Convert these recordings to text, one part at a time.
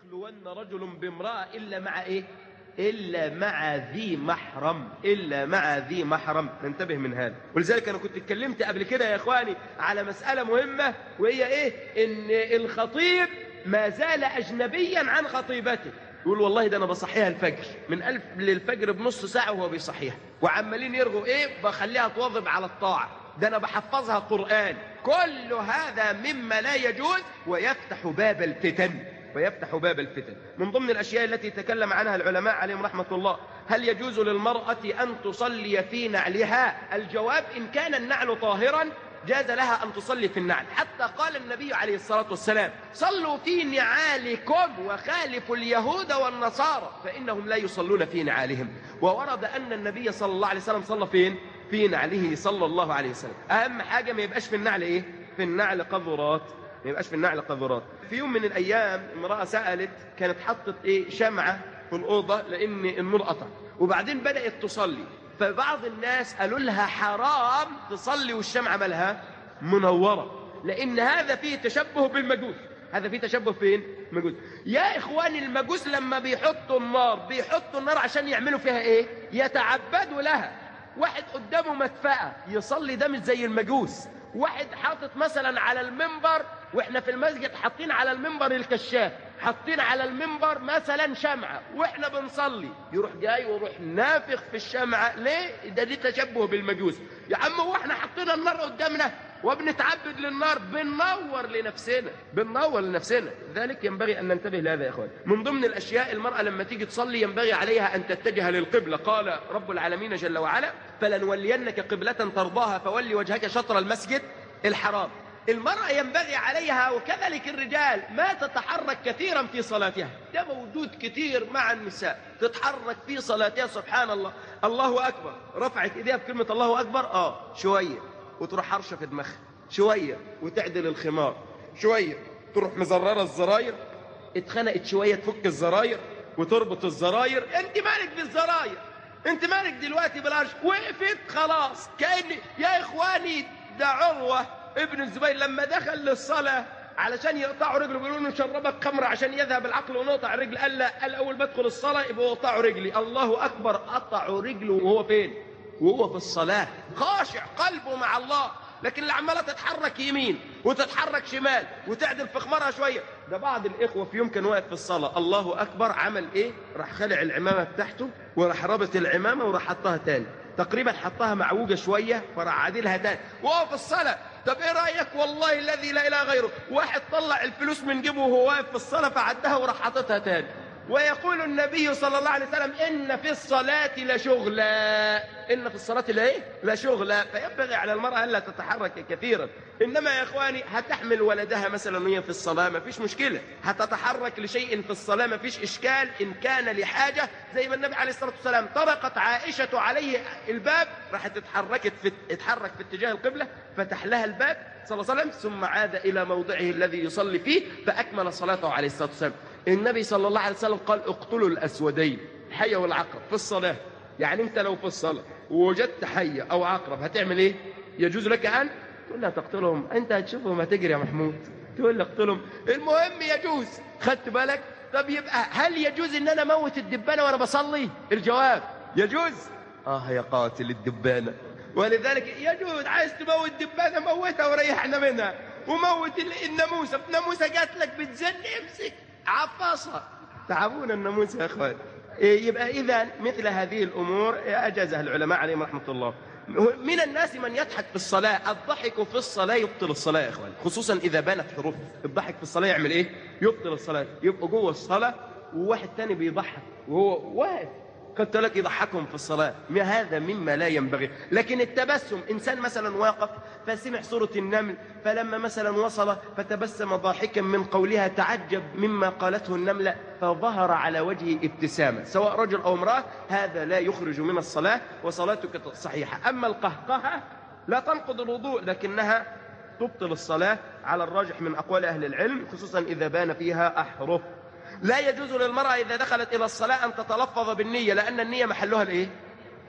يخلون رجل بامرأة إلا مع إيه؟ إلا مع ذي محرم، إلا مع ذي محرم. ننتبه من هذا. ولذلك أنا كنت اتكلمت قبل كده يا إخواني على مسألة مهمة، وهي إيه؟ إن الخطيب ما زال أجنبيا عن خطيبته. يقول والله ده أنا بصحيها الفجر من ألف للفجر بنص ساعة وهو بيصحيها، وعمالين يرغوا إيه؟ بخليها تواظب على الطاعة، ده أنا بحفظها قرآن. كل هذا مما لا يجوز ويفتح باب الفتن، ويفتح باب الفتن. من ضمن الأشياء التي تكلم عنها العلماء عليهم رحمة الله، هل يجوز للمرأة أن تصلي في نعلها؟ الجواب إن كان النعل طاهرا جاز لها أن تصلي في النعل. حتى قال النبي عليه الصلاة والسلام: صلوا في نعالكم وخالفوا اليهود والنصارى فإنهم لا يصلون في نعالهم. وورد أن النبي صلى الله عليه وسلم صلى فين؟ في نعله صلى الله عليه وسلم. أهم حاجة ما يبقاش في النعل إيه؟ في النعل قذرات، ما يبقاش في النعل قذرات. في يوم من الأيام امرأة سألت، كانت حطت إيه؟ شمعة في الأوضة لأن النور قطع، وبعدين بدأت تصلي، فبعض الناس قالوا لها حرام تصلي والشمعة مالها منورة، لأن هذا فيه تشبه بالمجوس. هذا فيه تشبه فين؟ المجوس. يا إخواني المجوس لما بيحطوا النار عشان يعملوا فيها إيه؟ يتعبدوا لها. واحد قدامه مدفأة يصلي، ده مش زي المجوس. واحد حاطط مثلا على المنبر، واحنا في المسجد حاطين على المنبر الكشاف، حاطين على المنبر مثلا شمعة واحنا بنصلي، يروح جاي ويروح نافخ في الشمعة. ليه؟ ده دي تشبه بالمجوس. يا عم هو احنا حاطين النار قدامنا وبنتعبد للنار؟ بننور لنفسنا. ذلك ينبغي أن ننتبه لهذا يا إخوان. من ضمن الأشياء، المرأة لما تيجي تصلي ينبغي عليها أن تتجه للقبلة. قال رب العالمين جل وعلا: فلنولينك قبلة ترضاها فولي وجهك شطر المسجد الحرام. المرأة ينبغي عليها وكذلك الرجال ما تتحرك كثيرا في صلاتها. ده موجود كثير مع النساء، تتحرك في صلاتها سبحان الله. الله أكبر، رفعت إيديها بكلمة الله أكبر شوية وتروح حرشة في دماغها، شوية وتعدل الخمار، شوية تروح مزررة الزراير، اتخنقت شوية تفك الزراير وتربط الزراير. انت مالك بالزراير؟ انت مالك دلوقتي بالعرش؟ وقفت خلاص. كأن يا إخواني ده عروة ابن الزبير لما دخل للصلاة علشان يقطعوا رجله، بيقولوا له شربك خمر عشان يذهب العقل ونقطع الرجل. قال لا، قال أول ما ادخل الصلاة يبقوا يقطعوا رجلي. الله أكبر، قطعوا رجله وهو فين؟ وهو في الصلاة خاشع قلبه مع الله. لكن اللي عمالة تتحرك يمين وتتحرك شمال وتعدل في خمارها شوية. ده بعض الإخوة في يوم كان واقف في الصلاة، الله أكبر، عمل إيه؟ راح خلع العمامة بتاعته وراح رابط العمامة وراح حطها تاني، تقريبا حطها معوجة شوية وراح عادلها تاني وهو في الصلاة. طب ايه رأيك؟ والله الذي لا إله غيره، واحد طلع الفلوس من جيبه وهو واقف في الصلاة فعدها وراح حاطتها تاني. ويقول النبي صلى الله عليه وسلم: إن في الصلاة لشغلا، إن في الصلاة لشغلا. فينبغي على المرأة ألا تتحرك كثيرا. إنما يا إخواني هتحمل ولدها مثلا وهي في الصلاة ما فيش مشكلة، هتتحرك لشيء في الصلاة ما فيش إشكال إن كان لحاجة. زي ما النبي عليه الصلاة والسلام طرقت عائشة عليه الباب، راحت اتحرك في اتجاه القبلة، فتح لها الباب صلى الله عليه وسلم، ثم عاد إلى موضعه الذي يصلي فيه فأكمل صلاته عليه الصلاة والسلام. النبي صلى الله عليه وسلم قال: اقتلوا الأسودين، الحية والعقرب، في الصلاة. يعني انت لو في الصلاة ووجدت حية أو عقرب هتعمل ايه؟ يجوز لك أن تقول لها تقتلهم، انت هتشوفهم هتجري يا محمود، تقول لي اقتلهم. المهم يجوز. خدت بالك؟ طب يبقى هل يجوز ان انا اموت الدبانة وانا بصلي؟ الجواب يجوز. يا قاتل الدبانة. ولذلك يجوز، عايز تموت دبانة موتها وريحنا منها. وموت الناموسة، الناموسة جات لك بتزن، امسك عفصها. تعبون الناموس يا اخوان. يبقى اذا مثل هذه الامور اجازها العلماء عليهم رحمه الله. من الناس من يضحك في الصلاه. الضحك في الصلاه يبطل الصلاه يا اخوان، خصوصا اذا بانت حروف. الضحك في الصلاه يعمل ايه؟ يبطل الصلاه. يبقى جوه الصلاه وواحد تاني بيضحك وهو واقف، قد لك يضحكهم في الصلاة. هذا مما لا ينبغي. لكن التبسم، إنسان مثلا واقف فسمع سورة النمل، فلما مثلا وصل فتبسم ضاحكا من قولها، تعجب مما قالته النملة، فظهر على وجهه ابتسامة، سواء رجل أو امرأة، هذا لا يخرج من الصلاة وصلاتك صحيحة. أما القهقهة لا تنقض الوضوء لكنها تبطل الصلاة على الراجح من أقوال أهل العلم، خصوصا إذا بان فيها أحرف. لا يجوز للمرأة إذا دخلت إلى الصلاة أن تتلفظ بالنية، لأن النية محلها الإيه؟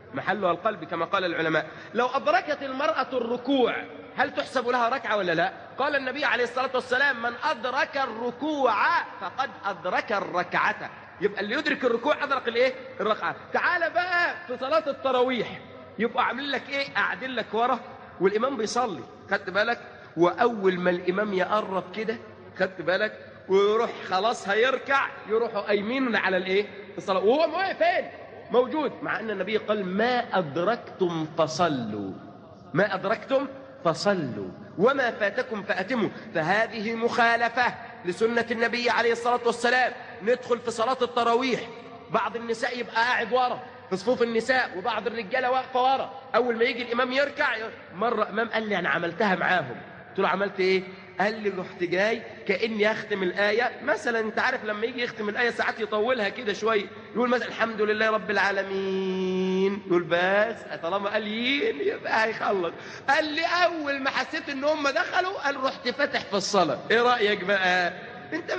محلها القلب كما قال العلماء. لو أدركت المرأة الركوع هل تحسب لها ركعة ولا لا؟ قال النبي عليه الصلاة والسلام: من أدرك الركوع فقد أدرك الركعة. يبقى اللي يدرك الركوع أدرك الايه؟ الركعة. تعال بقى في صلاة التراويح، يبقى عاملين لك ايه؟ قاعدين لك ورا والإمام بيصلي، خدت بالك؟ وأول ما الإمام يقرب كده، خدت بالك؟ ويروح خلاص هيركع، يروحوا قايمين على الايه؟ الصلاة، وهو واقف فين؟ موجود. مع أن النبي قال: ما أدركتم فصلوا، ما أدركتم فصلوا وما فاتكم فأتموا. فهذه مخالفة لسنة النبي عليه الصلاة والسلام. ندخل في صلاة التراويح، بعض النساء يبقى قاعد ورا في صفوف النساء، وبعض الرجالة واقفة ورا. أول ما يجي الإمام يركع، مرة إمام قال لي: أنا عملتها معاهم. قلت له: عملت إيه؟ قال لي: رحت جاي كأني أختم الآية مثلا. أنت عارف لما يجي يختم الآية ساعات يطولها كده شوية، يقول مثلا: الحمد لله رب العالمين، يقول بس طالما قال يبقى هيخلص. قال لي: أول ما حسيت إن هم دخلوا، قال رحت فاتح في الصلاة. إيه رأيك بقى؟ أنت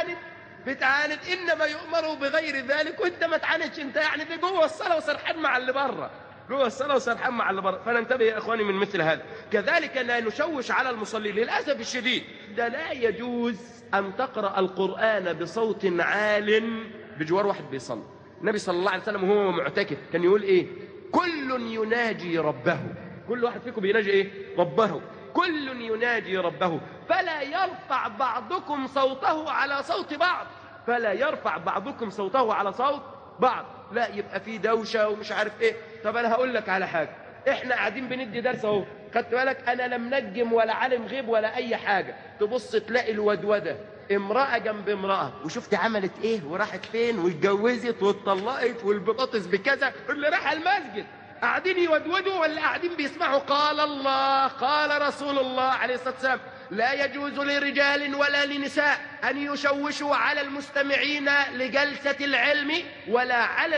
بتعاند، إنما يؤمروا بغير ذلك، وأنت ما تعاندش. أنت يعني في جوه الصلاة وسرحان مع اللي بره، جوه الصلاة وسرحان مع اللي بره. فننتبه يا إخواني من مثل هذا. كذلك لا نشوش على المصلين. للأسف الشديد ده لا يجوز أن تقرأ القرآن بصوت عال بجوار واحد بيصلي. النبي صلى الله عليه وسلم وهو معتكف كان يقول إيه؟ كل يناجي ربه. كل واحد فيكم بيناجي إيه؟ ربه. كل يناجي ربه فلا يرفع بعضكم صوته على صوت بعض، فلا يرفع بعضكم صوته على صوت بعض. لا يبقى في دوشة ومش عارف ايه. طب انا هقول لك على حاجة، احنا قاعدين بندي درس اهو، خدت بالك؟ انا لم نجم ولا عالم غيب ولا اي حاجة. تبص تلاقي الودودة امرأة جنب امرأة، وشفت عملت ايه وراحت فين واتجوزت واتطلقت والبطاطس بكذا، اللي راح المسجد قاعدين يودودوا ولا قاعدين بيسمعوا قال الله قال رسول الله عليه الصلاة والسلام. لا يجوز لرجال ولا لنساء أن يشوشوا على المستمعين لجلسة العلم ولا على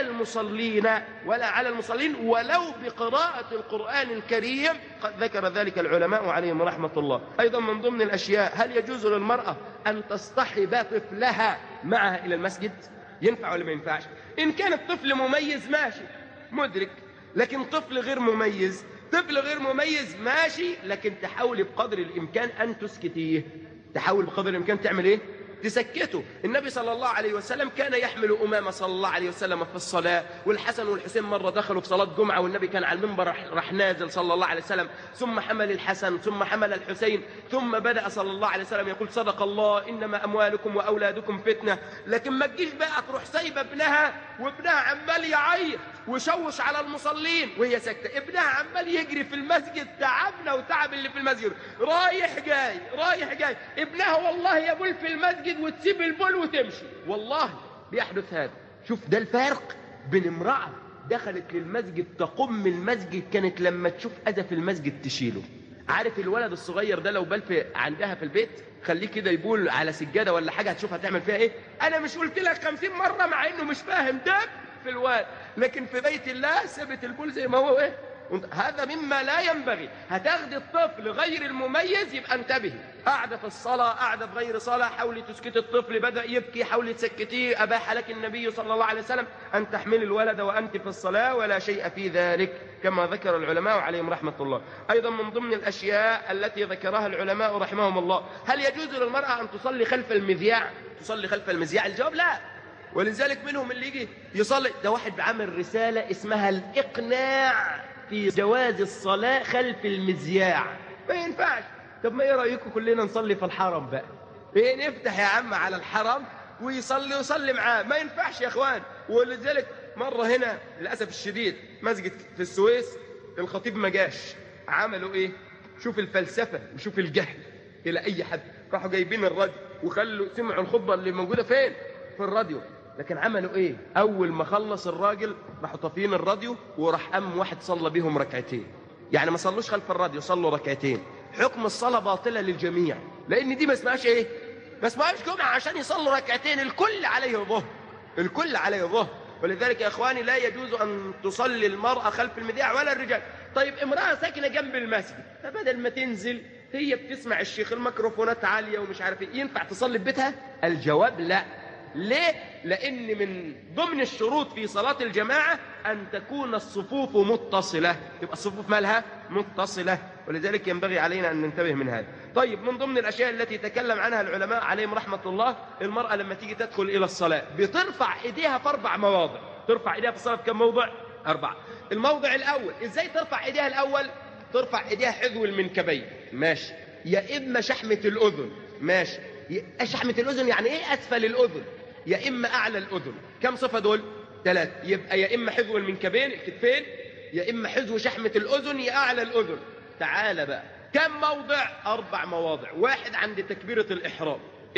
المصلين ولو بقراءة القرآن الكريم. قد ذكر ذلك العلماء عليهم رحمة الله. أيضا من ضمن الأشياء: هل يجوز للمرأة أن تصطحب طفلها معها إلى المسجد؟ ينفع ولا ما ينفعش؟ إن كان الطفل مميز ماشي مدرك، لكن طفل غير مميز ماشي، لكن تحاول بقدر الإمكان أن تسكتيه. تحاول بقدر الإمكان تعمل إيه؟ تسكته. النبي صلى الله عليه وسلم كان يحمل أمامة صلى الله عليه وسلم في الصلاة، والحسن والحسين مرة دخلوا في صلاة جمعة والنبي كان على المنبر راح نازل صلى الله عليه وسلم، ثم حمل الحسن ثم حمل الحسين، ثم بدأ صلى الله عليه وسلم يقول: صدق الله، إنما أموالكم وأولادكم فتنة. لكن ما تجيش بقى تروح سايبة ابنها وابنها عمال يعيط وشوش على المصلين وهي ساكتة. ابنها عمال يجري في المسجد، تعبنا وتعب اللي في المسجد، رايح جاي. ابنها والله يبول في المسجد وتسيب البول وتمشي، والله بيحدث هذا. شوف ده الفارق بين امرأة دخلت للمسجد تقم المسجد، كانت لما تشوف أذى في المسجد تشيله. عارف الولد الصغير ده لو بال عندها في البيت، خليه كده يبول على سجادة ولا حاجة، هتشوف هتعمل فيها ايه. انا مش قلت لك 50 مرة مع انه مش فاهم ده في الواد، لكن في بيت الله سبت البول زي ما هو ايه. هذا مما لا ينبغي. هتاخدي الطفل غير المميز، يبقى انتبهي. قاعدة في الصلاة، قاعدة في غير صلاة، حاولي تسكتي الطفل، بدأ يبكي حاولي تسكتيه. أباح لك النبي صلى الله عليه وسلم أن تحملي الولد وأنت في الصلاة، ولا شيء في ذلك كما ذكر العلماء عليهم رحمة الله. أيضا من ضمن الأشياء التي ذكرها العلماء رحمهم الله: هل يجوز للمرأة أن تصلي خلف المذياع؟ الجواب لا. ولذلك منهم اللي يجي يصلي، ده واحد عامل رسالة اسمها الإقناع في جواز الصلاة خلف المذياع. ما ينفعش. طب ما ايه رأيكم كلنا نصلي في الحرم بقى؟ ايه، نفتح يا عم على الحرم ويصلي معاه. ما ينفعش يا اخوان. ولذلك مرة هنا للأسف الشديد مسجد في السويس الخطيب ما جاش، عملوا ايه؟ شوف الفلسفة وشوف الجهل الى اي حد. راحوا جايبين الراديو وخلوا سمعوا الخطبة اللي موجودة فين؟ في الراديو. لكن عملوا ايه؟ اول ما خلص الراجل راحوا طافين الراديو، وراح قام واحد صلى بيهم ركعتين. يعني ما صلوش خلف الراديو، صلوا ركعتين. حكم الصلاة باطلة للجميع، لان دي ما اسمهاش ايه؟ ما اسمهاش جمعة عشان يصلوا ركعتين. الكل عليه ظهر. ولذلك يا اخواني لا يجوز ان تصلي المرأة خلف المذياع ولا الرجال. طيب امرأة ساكنة جنب المسجد، فبدل ما تنزل هي بتسمع الشيخ، الميكروفونات عالية ومش عارف ايه، ينفع تصلي في بيتها؟ الجواب لا. ليه؟ لأن من ضمن الشروط في صلاة الجماعة أن تكون الصفوف متصلة، تبقى الصفوف مالها متصلة، ولذلك ينبغي علينا أن ننتبه من هذا. طيب، من ضمن الأشياء التي تكلم عنها العلماء عليهم رحمة الله، المرأة لما تيجي تدخل إلى الصلاة بترفع إيديها في 4 مواضع. ترفع إيديها في الصلاة في كم موضع؟ 4. الموضع الأول، إزاي ترفع إيديها الأول؟ ترفع إيديها حذو المنكبين، ماشي، يا إما شحمة الأذن، ماشي. شحمة الأذن يعني إيه؟ أسفل الأذن، يا إما أعلى الأذن. كم صفة دول؟ 3. يبقى يا إما حذو المنكبين الكتفين، يا إما حذو شحمة الأذن، يا أعلى الأذن. تعال بقى، كم موضع؟ 4 مواضع. 1 عند تكبيرة الإحرام،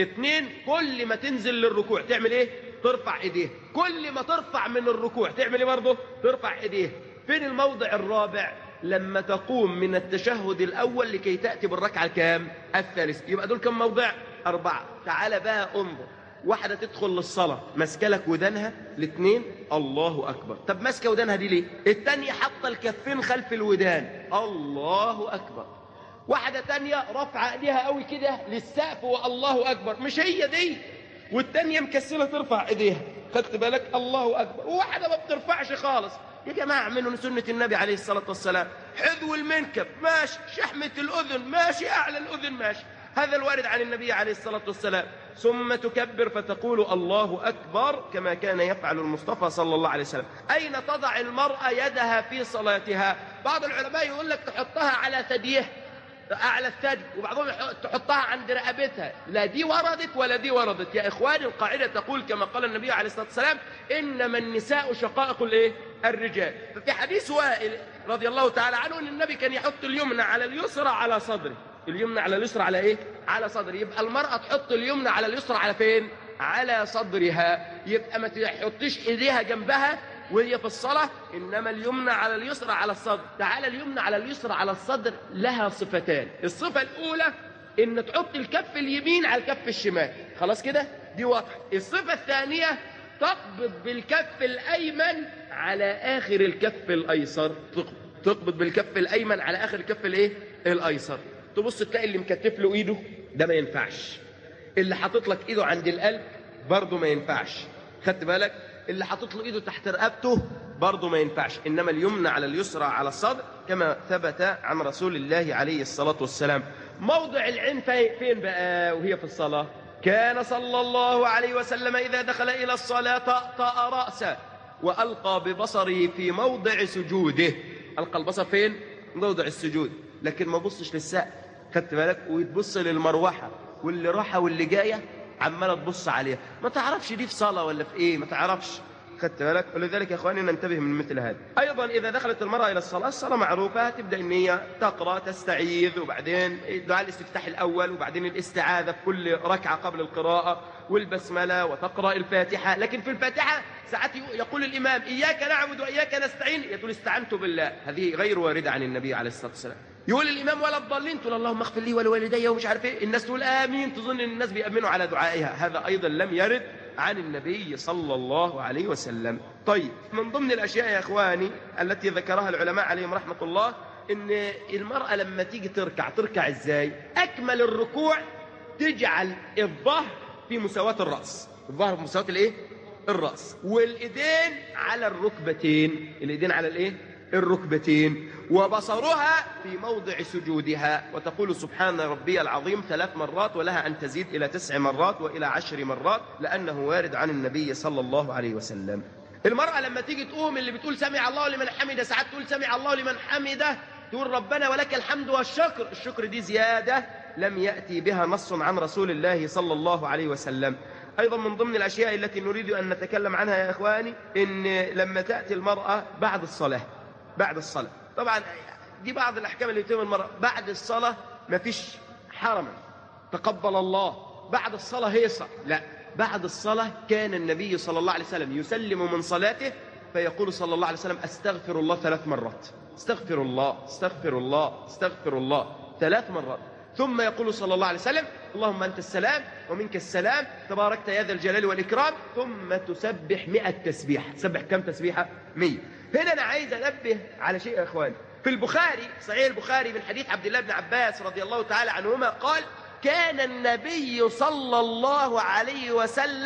2 كل ما تنزل للركوع تعمل إيه؟ ترفع إيديه. كل ما ترفع من الركوع تعمل إيه برضه؟ ترفع إيديه. فين الموضع الرابع؟ لما تقوم من التشهد الأول لكي تأتي بالركعة الكام؟ الثالثة. يبقى دول كم موضع؟ 4. تعال بقى انظر، واحدة تدخل للصلاة ماسكة لك ودانها، الاثنين الله أكبر. طب ماسكة ودانها دي ليه؟ الثانية حاطة الكفين خلف الودان، الله أكبر. واحدة تانية رافعة ايديها قوي كده للسقف والله أكبر، مش هي دي. والثانية مكسلة ترفع ايديها، خدت بالك؟ الله أكبر. وواحدة ما بترفعش خالص. يا جماعة اعملوا سنة النبي عليه الصلاة والسلام، حذو المنكب ماشي، شحمة الأذن ماشي، أعلى الأذن ماشي، هذا الوارد عن النبي عليه الصلاة والسلام. ثم تكبر فتقول الله أكبر كما كان يفعل المصطفى صلى الله عليه وسلم. أين تضع المرأة يدها في صلاتها؟ بعض العلماء يقول لك تحطها على ثديها، أعلى الثدي، وبعضهم تحطها عند رقبتها. لا دي وردت ولا دي وردت يا إخواني. القاعدة تقول كما قال النبي عليه الصلاة والسلام: إنما النساء شقائق الإيه؟ الرجال. ففي حديث وائل رضي الله تعالى عنه أن النبي كان يحط اليمنى على اليسرى على صدره. اليمنى على اليسرى على إيه؟ على صدره. يبقى المرأة تحط اليمنى على اليسرى على فين؟ على صدرها. يبقى ما تحطش إيديها جنبها وهي في الصلاة، إنما اليمنى على اليسرى على الصدر. تعالى، اليمنى على اليسرى على الصدر لها صفتان. الصفة الأولى إن تحط الكف اليمين على الكف الشمال، خلاص كده؟ دي واضحة. الصفة الثانية تقبض بالكف الأيمن على آخر الكف الأيسر. تقبض بالكف الأيمن على آخر الكف الإيه؟ الأيسر. تبص تلاقي اللي مكتف له إيده ده ما ينفعش، اللي حاطط لك إيده عند القلب برضه ما ينفعش، خدت بالك؟ اللي حاطط له ايده تحت رقبته برضه ما ينفعش، انما اليمنى على اليسرى على الصدر كما ثبت عن رسول الله عليه الصلاة والسلام. موضع العين فين بقى وهي في الصلاة؟ كان صلى الله عليه وسلم إذا دخل إلى الصلاة طأطأ رأسه وألقى ببصره في موضع سجوده. ألقى البصر فين؟ موضع السجود، لكن ما بصش للسقف، خدت بالك؟ ويتبص للمروحة واللي راحة واللي جاية عمالة تبص عليها، ما تعرفش دي في صلاة ولا في ايه، ما تعرفش، خدت بالك؟ ولذلك يا اخواني ننتبه من مثل هذا. ايضا اذا دخلت المرأة الى الصلاة، الصلاة معروفة، تبدأ ان هي تقرأ تستعيذ، وبعدين دعاء الاستفتاح الاول، وبعدين الاستعاذة في كل ركعة قبل القراءة، والبسملة، وتقرأ الفاتحة. لكن في الفاتحة ساعات يقول الامام اياك نعبد واياك نستعين، يقول استعنت بالله، هذه غير واردة عن النبي عليه الصلاة والسلام. يقول الإمام ولا الضالين، تقول اللهم اغفر لي ولوالدي ومش عارف ايه، الناس تقول آمين، تظن ان الناس بيأمنوا على دعائها. هذا أيضا لم يرد عن النبي صلى الله عليه وسلم. طيب، من ضمن الأشياء يا إخواني التي ذكرها العلماء عليهم رحمة الله، إن المرأة لما تيجي تركع إزاي؟ أكمل الركوع تجعل الظهر في مساواة الرأس، الظهر في مساواة الإيه؟ الرأس، والإيدين على الركبتين، الإيدين على الإيه؟ الركبتين، وبصرها في موضع سجودها، وتقول سبحان ربي العظيم 3 مرات، ولها أن تزيد إلى 9 مرات وإلى 10 مرات، لأنه وارد عن النبي صلى الله عليه وسلم. المرأة لما تيجي تقوم، اللي بتقول سمع الله لمن حمده، ساعات تقول سمع الله لمن حمده، تقول ربنا ولك الحمد والشكر. الشكر دي زيادة لم يأتي بها نص عن رسول الله صلى الله عليه وسلم. أيضا من ضمن الأشياء التي نريد أن نتكلم عنها يا إخواني، إن لما تأتي المرأة بعد الصلاة، بعد الصلاة، طبعا دي بعض الأحكام اللي بتتم المرأة بعد الصلاة، ما فيش حرما تقبل الله بعد الصلاة هيصة، لا، بعد الصلاة كان النبي صلى الله عليه وسلم يسلم من صلاته فيقول صلى الله عليه وسلم استغفر الله 3 مرات، استغفر الله استغفر الله استغفر الله 3 مرات، ثم يقول صلى الله عليه وسلم اللهم أنت السلام ومنك السلام تباركت يا ذا الجلال والإكرام، ثم تسبح 100 تسبيحة. تسبح كم تسبيحة؟ 100. هنا أنا عايز أنبه على شيء يا إخواني. في البخاري، صحيح البخاري، من حديث عبد الله بن عباس رضي الله تعالى عنهما قال كان النبي صلى الله عليه وسلم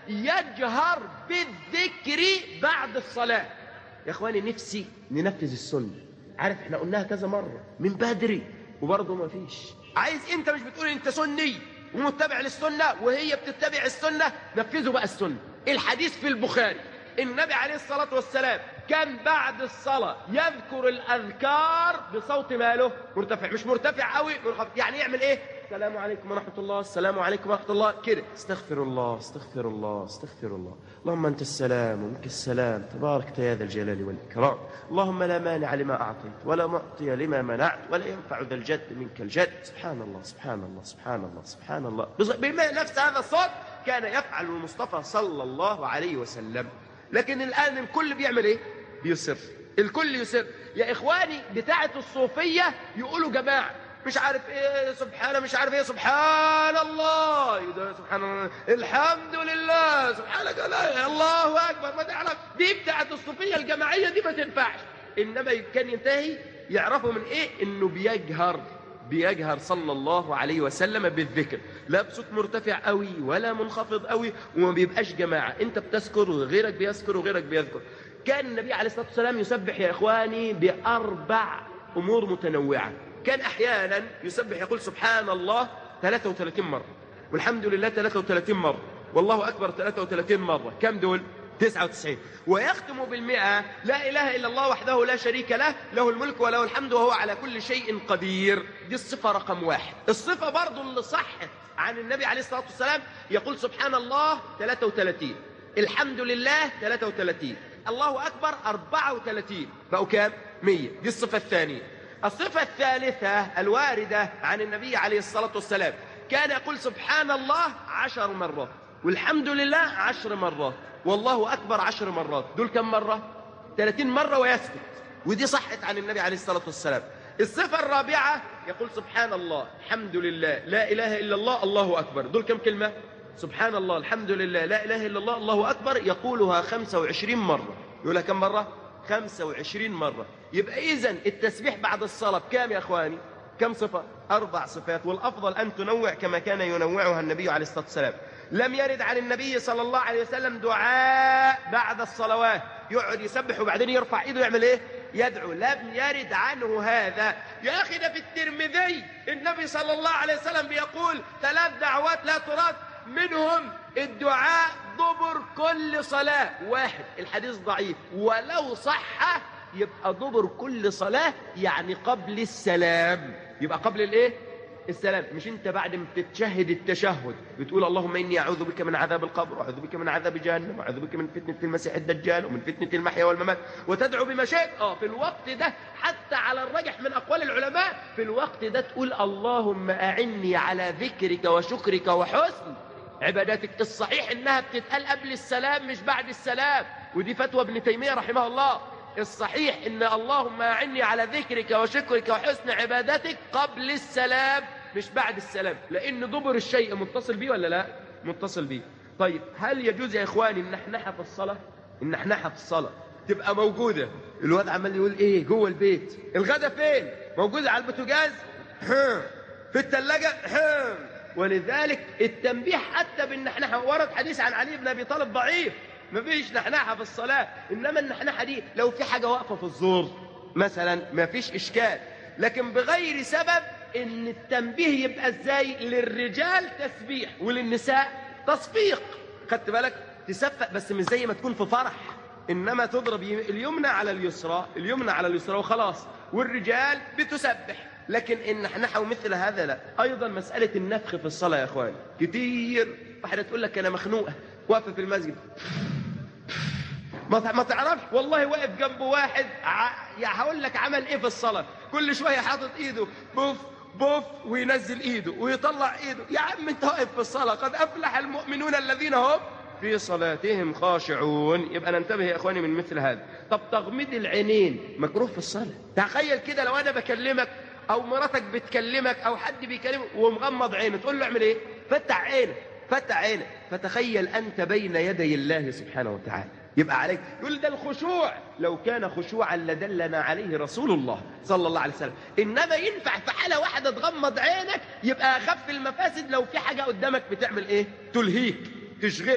يجهر بالذكر بعد الصلاة. يا اخواني نفسي ننفذ السنة، عارف احنا قلناها كذا مرة من بدري وبرضه ما فيش. عايز انت مش بتقول انت سني ومتبع للسنة وهي بتتبع السنة، نفذوا بقى السنة. الحديث في البخاري، النبي عليه الصلاة والسلام كان بعد الصلاة يذكر الأذكار بصوت ماله مرتفع، مش مرتفع قوي منخفض. يعني يعمل ايه؟ السلام عليكم ورحمة الله، السلام عليكم ورحمة الله، كده. استغفر الله استغفر الله استغفر الله، اللهم أنت السلام ومنك السلام، تبارك يا ذا الجلال والإكرام، اللهم لا مانع لما أعطيت ولا معطي لما منعت ولا ينفع ذا الجد منك الجد. سبحان الله سبحان الله سبحان الله سبحان الله. بما نفس هذا الصوت كان يفعل المصطفى صلى الله عليه وسلم. لكن الآن الكل بيعمل ايه؟ بيصر، الكل يصر. يا إخواني بتاعة الصوفية يقولوا جماعة مش عارف ايه سبحانه مش عارف ايه سبحان الله سبحان الله الحمد لله سبحانك لا الله أكبر، ما تعرف دي بتاعة الصوفية الجماعية دي ما تنفعش. إنما كان ينتهي يعرفوا من ايه؟ إنه بيجهر صلى الله عليه وسلم بالذكر، لا بصوت مرتفع قوي ولا منخفض قوي، وما بيبقاش جماعة، انت بتذكر وغيرك بيذكر وغيرك بيذكر. كان النبي عليه الصلاة والسلام يسبح يا إخواني بأربع أمور متنوعة. كان أحيانا يسبح يقول سبحان الله 33 مرة، والحمد لله 33 مرة، والله أكبر 33 مرة. كم دول؟ 99. ويختم بالمئة لا إله إلا الله وحده لا شريك له، له الملك وله الحمد وهو على كل شيء قدير. دي الصفة رقم 1. الصفة برضو اللي صحت عن النبي عليه الصلاة والسلام يقول سبحان الله 33، الحمد لله 33، الله أكبر 34، بقوا كام؟ 100. دي الصفة الثانية. الصفة الثالثة الواردة عن النبي عليه الصلاة والسلام كان يقول سبحان الله 10 مرات، والحمد لله 10 مرات، والله أكبر 10 مرات. دول كم مرة؟ 30 مرة ويسكت، ودي صحت عن النبي عليه الصلاة والسلام. الصفة الرابعة يقول سبحان الله الحمد لله لا إله إلا الله الله أكبر. دول كم كلمة؟ سبحان الله الحمد لله لا إله إلا الله الله أكبر، يقولها 25 مرة. يقولها كم مرة؟ 25 مرة. يبقى إذن التسبيح بعد الصلاة بكام يا أخواني؟ كم صفة؟ 4 صفات، والأفضل أن تنوع كما كان ينوعها النبي عليه الصلاة والسلام. لم يرد عن النبي صلى الله عليه وسلم دعاء بعد الصلوات يقعد يسبح وبعدين يرفع إيده يعمل إيه؟ يدعو. لم يرد عنه هذا. يا أخي ده في الترمذي النبي صلى الله عليه وسلم بيقول 3 دعوات لا ترد، منهم الدعاء دبر كل صلاة. 1 الحديث ضعيف، ولو صح يبقى دبر كل صلاة يعني قبل السلام، يبقى قبل الايه؟ السلام. مش انت بعد ما تتشهد التشهد بتقول اللهم اني اعوذ بك من عذاب القبر واعوذ بك من عذاب جهنم واعوذ بك من فتنة المسيح الدجال ومن فتنة المحيا والممات، وتدعو بما شئت. في الوقت ده حتى على الرجح من اقوال العلماء في الوقت ده تقول اللهم اعني على ذكرك وشكرك وحسن عباداتك. الصحيح انها بتتقال قبل السلام مش بعد السلام، ودي فتوى ابن تيمية رحمه الله. الصحيح ان اللهم اعني على ذكرك وشكرك وحسن عبادتك قبل السلام مش بعد السلام، لان دبر الشيء متصل بيه ولا لا؟ متصل بيه. طيب هل يجوز يا اخواني النحنحة في الصلاة؟ النحنحة في الصلاة تبقى موجودة، الواد عمال يقول ايه جوه البيت، الغدا فين؟ موجودة على البوتاجاز، في الثلاجة، ولذلك التنبيه حتى بالنحنحة. ورد حديث عن علي بن ابي طالب ضعيف، ما فيش نحنحة في الصلاة، إنما النحنحة دي لو في حاجة واقفة في الزور مثلا ما فيش إشكال، لكن بغير سبب. إن التنبيه يبقى إزاي؟ للرجال تسبيح وللنساء تصفيق. خدت بالك؟ تسفق بس مش زي ما تكون في فرح، إنما تضرب اليمنى على اليسرى، اليمنى على اليسرى وخلاص، والرجال بتسبح. لكن النحنحة ومثل هذا لا. أيضا مسألة النفخ في الصلاة يا أخواني كتير واحدة تقول لك أنا مخنوقة واقفة في المسجد، ما تعرفش والله واقف جنبه واحد هقول لك عمل ايه في الصلاة، كل شوية حاطط ايده بوف بوف وينزل ايده ويطلع ايده. يا عم انت واقف في الصلاة، قد افلح المؤمنون الذين هم في صلاتهم خاشعون. يبقى ننتبه يا اخواني من مثل هذا. طب تغميض العينين مكروه في الصلاة. تخيل كده لو انا بكلمك او مراتك بتكلمك او حد بيكلمك ومغمض عينه، تقول له اعمل ايه؟ فتح عينك فتح عينك. فتخيل أنت بين يدي الله سبحانه وتعالى، يبقى عليك. يقول ده الخشوع، لو كان خشوعا لدلنا عليه رسول الله صلى الله عليه وسلم. إنما ينفع في حالة واحدة تغمض عينك، يبقى أخف المفاسد لو في حاجة قدامك بتعمل إيه؟ تلهيك تشغلك.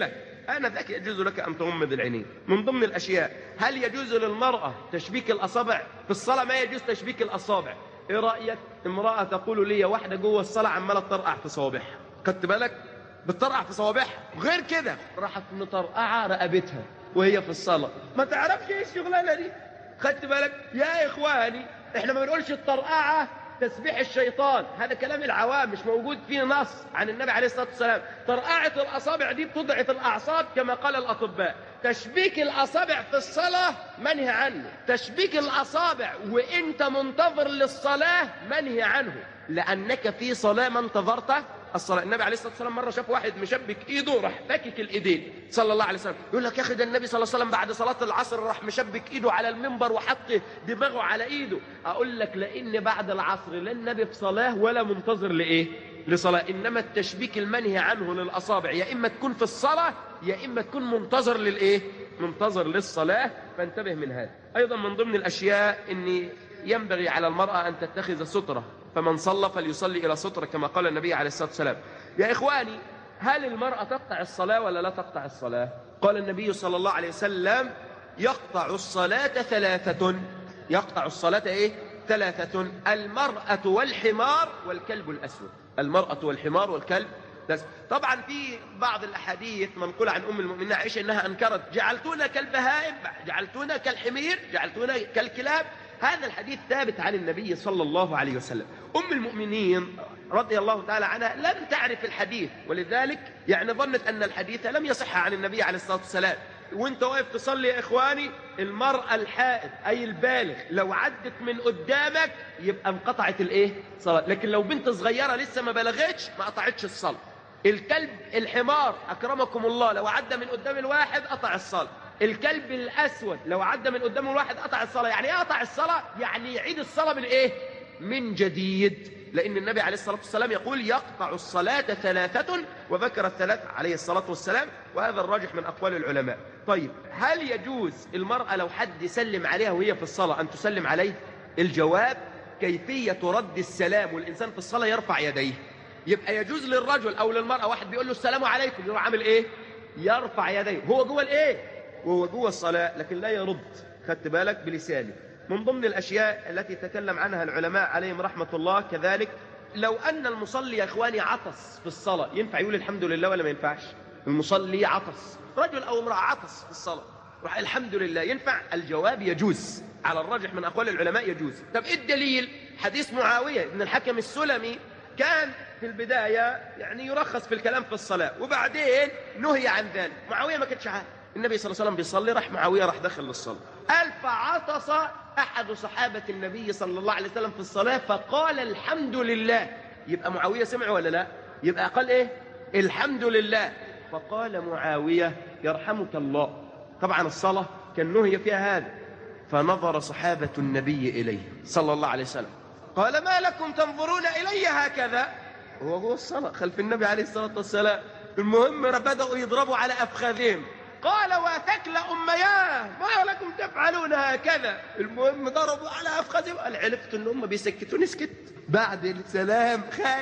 آنذاك يجوز لك أن تغمض العينين. من ضمن الأشياء، هل يجوز للمرأة تشبيك الأصابع في الصلاة؟ ما يجوز تشبيك الأصابع. إيه رأيك امرأة تقول لي واحدة جوه الصلاة عمالة تطرقع في صوابعها، خدت بالك؟ بتطرقع في صوابعها، غير كده راحت مطرقعة رقبتها وهي في الصلاة، ما تعرفش ايه الشغلانة دي، خدت بالك؟ يا إخواني احنا ما بنقولش الطرقعة تسبيح الشيطان، هذا كلام العوام مش موجود فيه نص عن النبي عليه الصلاة والسلام. طرقعة الأصابع دي بتضعف الأعصاب كما قال الأطباء. تشبيك الأصابع في الصلاة منهي عنه، تشبيك الأصابع وإنت منتظر للصلاة منهي عنه، لأنك في صلاة ما انتظرت الصلاة. النبي عليه الصلاة والسلام مرة شاف واحد مشبك إيده راح فكك الإيدين صلى الله عليه وسلم، يقول لك يا أخي ده النبي صلى الله عليه وسلم بعد صلاة العصر راح مشبك إيده على المنبر وحط دماغه على إيده. أقول لك لأن بعد العصر لا النبي في صلاة ولا منتظر لإيه؟ لصلاة. إنما التشبيك المنهي عنه للأصابع يا إما تكون في الصلاة يا إما تكون منتظر للإيه؟ منتظر للصلاة، فانتبه من هذا. أيضا من ضمن الأشياء أن ينبغي على المرأة أن تتخذ سترة، فمن صلى فليصلي إلى سترة كما قال النبي عليه الصلاة والسلام. يا إخواني هل المرأة تقطع الصلاة ولا لا تقطع الصلاة؟ قال النبي صلى الله عليه وسلم يقطع الصلاة ثلاثة. يقطع الصلاة إيه؟ ثلاثة: المرأة والحمار والكلب الأسود. المرأة والحمار والكلب الأسود. طبعا في بعض الأحاديث منقولة عن أم المؤمنين عائشة أنها أنكرت جعلتونا كالبهائم، جعلتونا كالحمير، جعلتونا كالكلاب. هذا الحديث ثابت عن النبي صلى الله عليه وسلم. أم المؤمنين رضي الله تعالى عنها لم تعرف الحديث، ولذلك ظنت أن الحديث لم يصح عن النبي عليه الصلاة والسلام. وانت واقف تصلي يا إخواني، المرأة الحائض أي البالغ لو عدت من قدامك يبقى انقطعت الإيه؟ صلاة. لكن لو بنت صغيرة لسه ما بلغتش ما قطعتش الصلاة. الكلب الحمار أكرمكم الله لو عدى من قدام الواحد قطع الصلاة. الكلب الأسود لو عدى من قدام الواحد قطع الصلاة. يعني ايه قطع الصلاة؟ يعني يعيد الصلاة من ايه؟ من جديد، لأن النبي عليه الصلاة والسلام يقول يقطع الصلاة ثلاثة، وذكر الثلاث عليه الصلاة والسلام، وهذا الراجح من أقوال العلماء. طيب هل يجوز المرأة لو حد يسلم عليها وهي في الصلاة أن تسلم عليه؟ الجواب كيفية رد السلام والإنسان في الصلاة يرفع يديه. يبقى يجوز للرجل أو للمرأة واحد بيقول له السلام عليكم يروح عامل ايه؟ يرفع يديه هو جوه الايه؟ وهو جوه الصلاة، لكن لا يرد، خدت بالك؟ بلسانه. من ضمن الأشياء التي تكلم عنها العلماء عليهم رحمة الله كذلك، لو أن المصلي يا إخواني عطس في الصلاة ينفع يقول الحمد لله ولا ما ينفعش؟ المصلي عطس، رجل أو امرأة عطس في الصلاة روح الحمد لله، ينفع؟ الجواب يجوز، على الراجح من أقوال العلماء يجوز. طب إيه الدليل؟ حديث معاوية بن الحكم السلمي كان في البداية يرخص في الكلام في الصلاة، وبعدين نهي عن ذلك. معاوية ما كانش عارف، النبي صلى الله عليه وسلم بيصلي راح معاوية راح دخل للصلاة، قال فعطس أحد صحابة النبي صلى الله عليه وسلم في الصلاة فقال الحمد لله. يبقى معاوية سمع ولا لا؟ يبقى قال إيه؟ الحمد لله. فقال معاوية يرحمك الله. طبعا الصلاة كان نهي فيها هذا. فنظر صحابة النبي إليه صلى الله عليه وسلم قال ما لكم تنظرون إلي هكذا؟ هو جوه الصلاة خلف النبي عليه الصلاة والسلام. المهم بدأوا يضربوا على أفخاذهم، قال وثكل أمياه ما لكم تفعلون هكذا. المهم ضربوا على أفخاذهم، قال عرفت إن هم بيسكتوني سكت. بعد السلام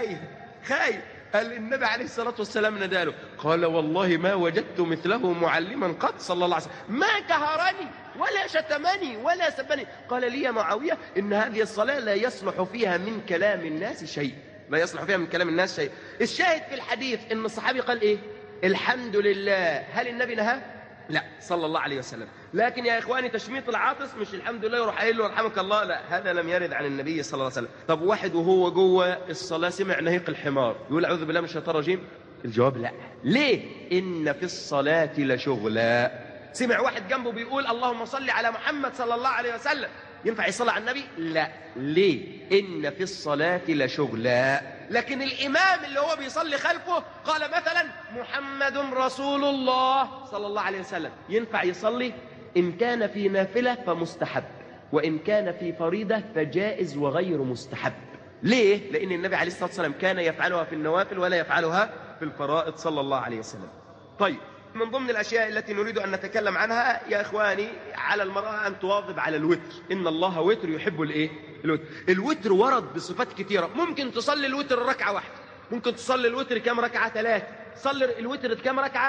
خايف قال النبي عليه الصلاة والسلام نداله قال والله ما وجدت مثله معلما قط صلى الله عليه وسلم، ما كهرني ولا شتمني ولا سبني. قال لي يا معاوية إن هذه الصلاة لا يصلح فيها من كلام الناس شيء، لا يصلح فيها من كلام الناس شيء. الشاهد في الحديث إن الصحابي قال إيه؟ الحمد لله. هل النبي نهى؟ لا صلى الله عليه وسلم. لكن يا إخواني تشميط العاطس مش الحمد لله يروح قايل له يرحمك الله، لا، هذا لم يرد عن النبي صلى الله عليه وسلم. طب واحد وهو جوه الصلاة سمع نهيق الحمار يقول أعوذ بالله من الشيطان الرجيم؟ الجواب لا. ليه؟ إن في الصلاة لشغلا. سمع واحد جنبه بيقول اللهم صل على محمد صلى الله عليه وسلم، ينفع يصلي على النبي؟ لا. ليه؟ إن في الصلاة لشغلا. لكن الإمام اللي هو بيصلي خلفه قال مثلا محمد رسول الله صلى الله عليه وسلم، ينفع يصلي؟ إن كان في نافلة فمستحب، وإن كان في فريضة فجائز وغير مستحب. ليه؟ لأن النبي عليه الصلاة والسلام كان يفعلها في النوافل ولا يفعلها في الفرائض صلى الله عليه وسلم. طيب من ضمن الأشياء التي نريد أن نتكلم عنها يا إخواني على المرأة أن تواظب على الوتر. إن الله وتر يحب الإيه؟ الوتر. الوتر ورد بصفات كثيرة. ممكن تصلي الوتر ركعة واحدة، ممكن تصلي الوتر كم ركعة؟ 3. تصلي الوتر كم ركعة؟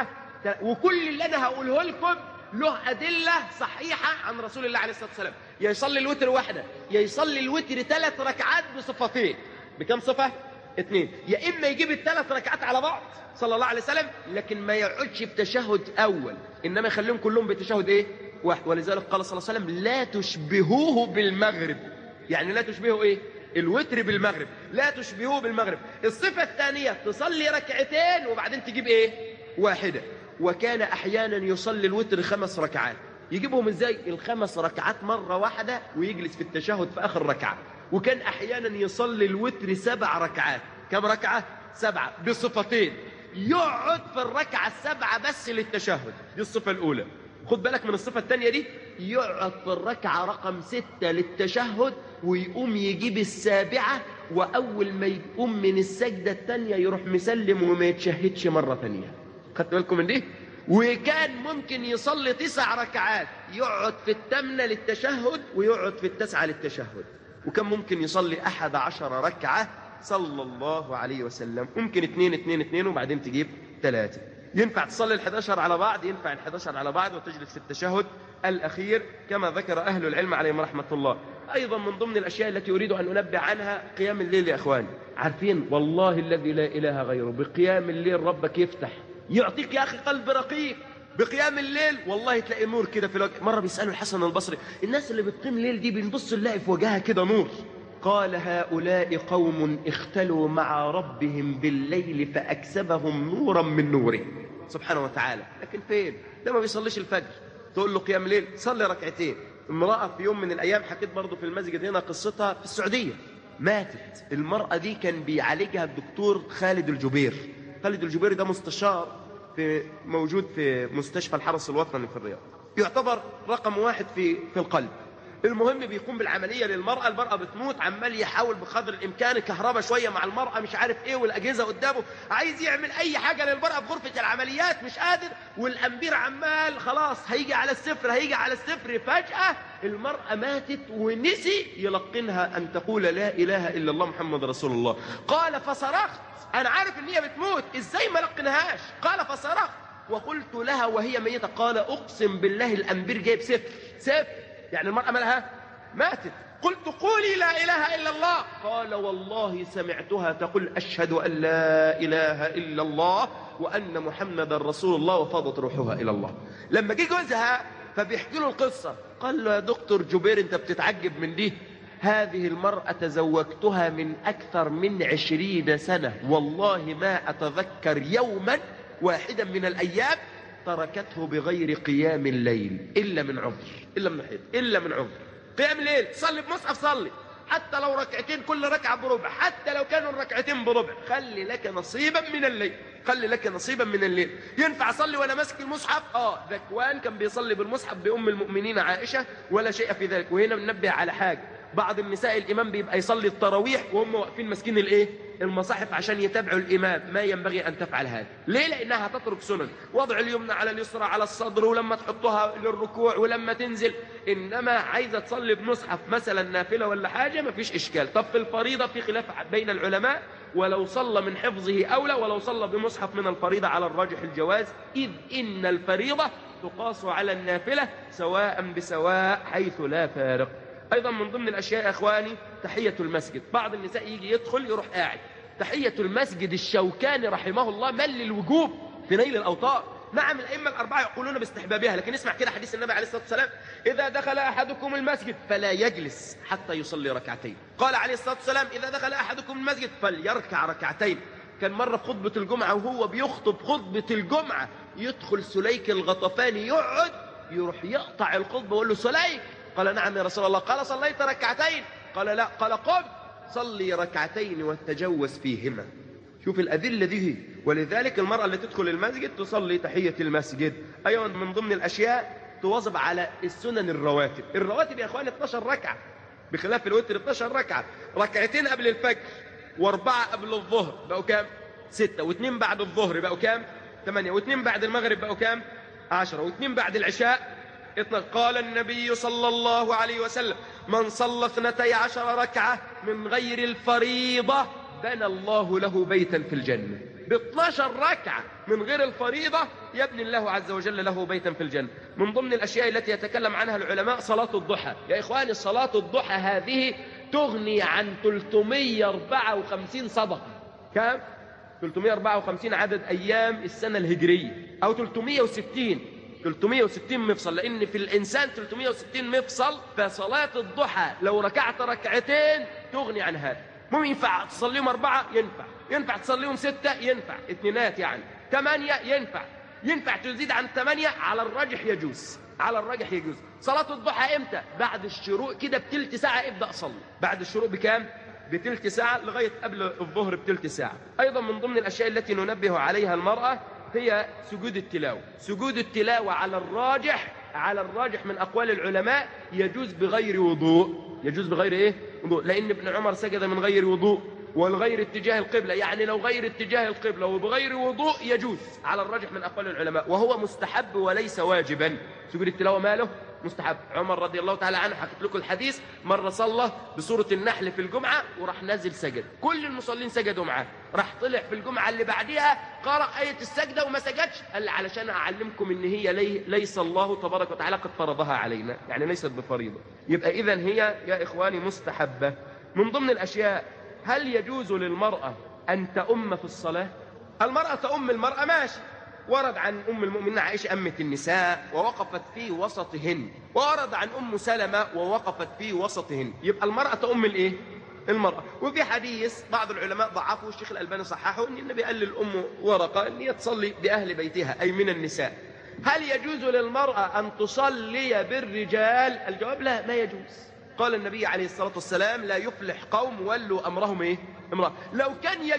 وكل اللي أنا هقوله لكم له أدلة صحيحة عن رسول الله عليه الصلاة والسلام. يا يصلي الوتر واحدة، يا يصلي الوتر 3 ركعات بصفتين. بكم صفة؟ 2. يا إما يجيب ال3 ركعات على بعض صلى الله عليه وسلم، لكن ما يقعدش بتشهد أول، إنما يخليهم كلهم بتشهد إيه؟ واحد. ولذلك قال صلى الله عليه وسلم لا تشبهوه بالمغرب. يعني لا تشبهوا إيه؟ الوتر بالمغرب، لا تشبهوه بالمغرب. الصفة الثانية تصلي ركعتين وبعدين تجيب إيه؟ واحدة. وكان أحيانا يصلي الوتر 5 ركعات. يجيبهم إزاي؟ ال5 ركعات مرة واحدة ويجلس في التشهد في آخر ركعة. وكان أحيانا يصلي الوتر 7 ركعات. كم ركعة؟ 7 بصفتين. يقعد في الركعة 7 بس للتشهد. دي الصفة الأولى. خد بالك من الصفة الثانية دي. يقعد في الركعة رقم 6 للتشهد ويقوم يجيب ال7، وأول ما يقوم من السجدة الثانية يروح مسلم وما يتشهدش مرة ثانية. خدت بالكم من دي؟ وكان ممكن يصلي 9 ركعات، يقعد في ال8 للتشهد ويقعد في ال9 للتشهد. وكان ممكن يصلي 11 ركعة صلى الله عليه وسلم. ممكن 2 2 2 وبعدين تجيب 3. ينفع تصلي ال11 على بعض، ينفع ال11 على بعض وتجلس في التشهد الأخير كما ذكر أهل العلم عليهم رحمة الله. أيضا من ضمن الأشياء التي أريد أن أنبه عنها قيام الليل. يا أخواني عارفين والله الذي لا إله غيره، بقيام الليل ربك يفتح، يعطيك يا أخي قلب رقيق. بقيام الليل والله تلاقي نور كده في الوجه. مرة بيسألوا الحسن البصري، الناس اللي بتقيم الليل دي بنبص نلاقي في وجهها كده نور. قال هؤلاء قوم اختلوا مع ربهم بالليل فأكسبهم نورا من نوره سبحانه وتعالى. لكن فين؟ ده ما بيصليش الفجر. تقول له قيام الليل، صلي ركعتين. امرأة في يوم من الأيام حكيت برضو في المسجد هنا قصتها في السعودية، ماتت. المرأة دي كان بيعالجها الدكتور خالد الجبير. خالد الجبير ده مستشار موجود في مستشفى الحرس الوطني في الرياض، يعتبر رقم 1 في القلب. المهم بيقوم بالعملية للمرأة، المرأة بتموت، عمال يحاول بقدر الإمكان كهرباء شوية مع المرأة، مش عارف إيه، والأجهزة قدامه، عايز يعمل أي حاجة للمرأة في غرفة العمليات مش قادر، والأنبير عمال خلاص هيجي على الصفر هيجي على الصفر. فجأة المرأة ماتت ونسي يلقنها أن تقول لا إله إلا الله محمد رسول الله. قال فصرخت، أنا عارف إن هي بتموت، إزاي ما لقنهاش؟ قال فصرخت وقلت لها وهي ميتة، قال أقسم بالله الأنبير جايب صفر. يعني المرأة مالها؟ ماتت. قلت قولي لا إله إلا الله. قال والله سمعتها تقول أشهد أن لا إله إلا الله وأن محمد رسول الله، وفاضت روحها إلى الله. لما جه جوزها فبيحكي له القصة، قال له يا دكتور جبير أنت بتتعجب من دي؟ هذه المرأة تزوجتها من أكثر من 20 سنة، والله ما أتذكر يوما واحدا من الأيام تركته بغير قيام الليل إلا من عذر، إلا من حيض، إلا من عذر. قيام الليل صلي بمصحف، صلي حتى لو ركعتين كل ركعة بربع، حتى لو كانوا الركعتين بربع، خلي لك نصيبا من الليل، خلي لك نصيبا من الليل. ينفع أصلي وأنا ماسك المصحف؟ ذكوان كان بيصلي بالمصحف بأم المؤمنين عائشة ولا شيء في ذلك. وهنا بننبه على حاجة، بعض النساء الإمام بيبقى يصلي التراويح وهم واقفين ماسكين المصاحف عشان يتابعوا الإمام، ما ينبغي أن تفعل هذا. ليه؟ لأنها هتترك سنن، وضع اليمنى على اليسرى على الصدر، ولما تحطها للركوع ولما تنزل. إنما عايزة تصلي بمصحف مثلا نافلة ولا حاجة ما فيش إشكال. طب في الفريضة في خلاف بين العلماء، ولو صلى من حفظه أولى، ولو صلى بمصحف من الفريضة على الراجح الجواز، إذ إن الفريضة تقاس على النافلة سواء بسواء حيث لا فارق. أيضا من ضمن الأشياء يا أخواني تحية المسجد. بعض النساء يجي يدخل يروح قاعد. تحية المسجد الشوكاني رحمه الله مل الوجوب في نيل الأوطار. نعم الأئمة الأربعة يقولون باستحبابها، لكن اسمع كده حديث النبي عليه الصلاة والسلام: إذا دخل أحدكم المسجد فلا يجلس حتى يصلي ركعتين. قال عليه الصلاة والسلام: إذا دخل أحدكم المسجد فليركع ركعتين. كان مرة في خطبة الجمعة وهو بيخطب خطبة الجمعة يدخل سليك الغطفاني يقعد، يروح يقطع الخطبة ويقول له: سليك. قال: نعم يا رسول الله. قال: صليت ركعتين؟ قال: لا. قال: قم صلي ركعتين وتجوز فيهما. شوف الأذلة دي. ولذلك المرأة اللي تدخل المسجد تصلي تحية المسجد. أيضا من ضمن الأشياء تواظب على السنن الرواتب. الرواتب يا أخواني 12 ركعة بخلاف الوتر، 12 ركعة. ركعتين قبل الفجر و4 قبل الظهر بقوا كام؟ 6، و2 بعد الظهر بقوا كام؟ 8، و2 بعد المغرب بقوا كام؟ 10، و2 بعد العشاء 12. قال النبي صلى الله عليه وسلم: من صلى 12 ركعة من غير الفريضة بنى الله له بيتا في الجنة. ب 12 ركعة من غير الفريضة يبني الله عز وجل له بيتا في الجنة. من ضمن الأشياء التي يتكلم عنها العلماء صلاة الضحى. يا إخواني صلاة الضحى هذه تغني عن 354 صدقة. كم؟ 354 عدد أيام السنة الهجرية، أو 360 مفصل، لأن في الإنسان 360 مفصل. فصلاة الضحى لو ركعت ركعتين تغني عن هذا. مو ينفع تصليهم 4؟ ينفع تصليهم 6؟ ينفع اتنينات يعني 8 ينفع تزيد عن 8 على الراجح يجوز. صلاة الضحى امتى؟ بعد الشروق كده بتلت ساعة ابدأ صلي. بعد الشروق بكام؟ بتلت ساعة لغاية قبل الظهر بتلت ساعة. أيضا من ضمن الأشياء التي ننبه عليها المرأة هي سجود التلاوة. سجود التلاوة على الراجح من أقوال العلماء يجوز بغير وضوء. يجوز بغير إيه؟ وضوء، لأن ابن عمر سجد من غير وضوء والغير اتجاه القبلة. يعني لو غير اتجاه القبلة وبغير وضوء يجوز على الراجح من أقوال العلماء، وهو مستحب وليس واجبا. سجود التلاوة ماله؟ مستحب. عمر رضي الله تعالى عنه حكيت لكم الحديث، مرة صلى بسورة النحل في الجمعة وراح نازل سجد، كل المصلين سجدوا معاه، راح طلع في الجمعة اللي بعدها قرأ آية السجدة وما سجدش. قال علشان أعلمكم إن هي ليس الله تبارك وتعالى قد فرضها علينا، يعني ليست بفريضة. يبقى إذن هي يا إخواني مستحبة. من ضمن الأشياء، هل يجوز للمرأة أن تؤم في الصلاة؟ المرأة تؤم المرأة ماشي، ورد عن أم المؤمنين عائشة أمة النساء ووقفت في وسطهن، وورد عن أم سلمة ووقفت في وسطهن. يبقى المرأة تؤم الإيه؟ المرأة. وفي حديث بعض العلماء ضعفه، الشيخ الألباني صححه، أن النبي قال للأم ورقة أن هي تصلي بأهل بيتها أي من النساء. هل يجوز للمرأة أن تصلي بالرجال؟ الجواب لا، ما يجوز. قال النبي عليه الصلاة والسلام لا يفلح قوم ولوا أمرهم إيه؟ امرأة. لو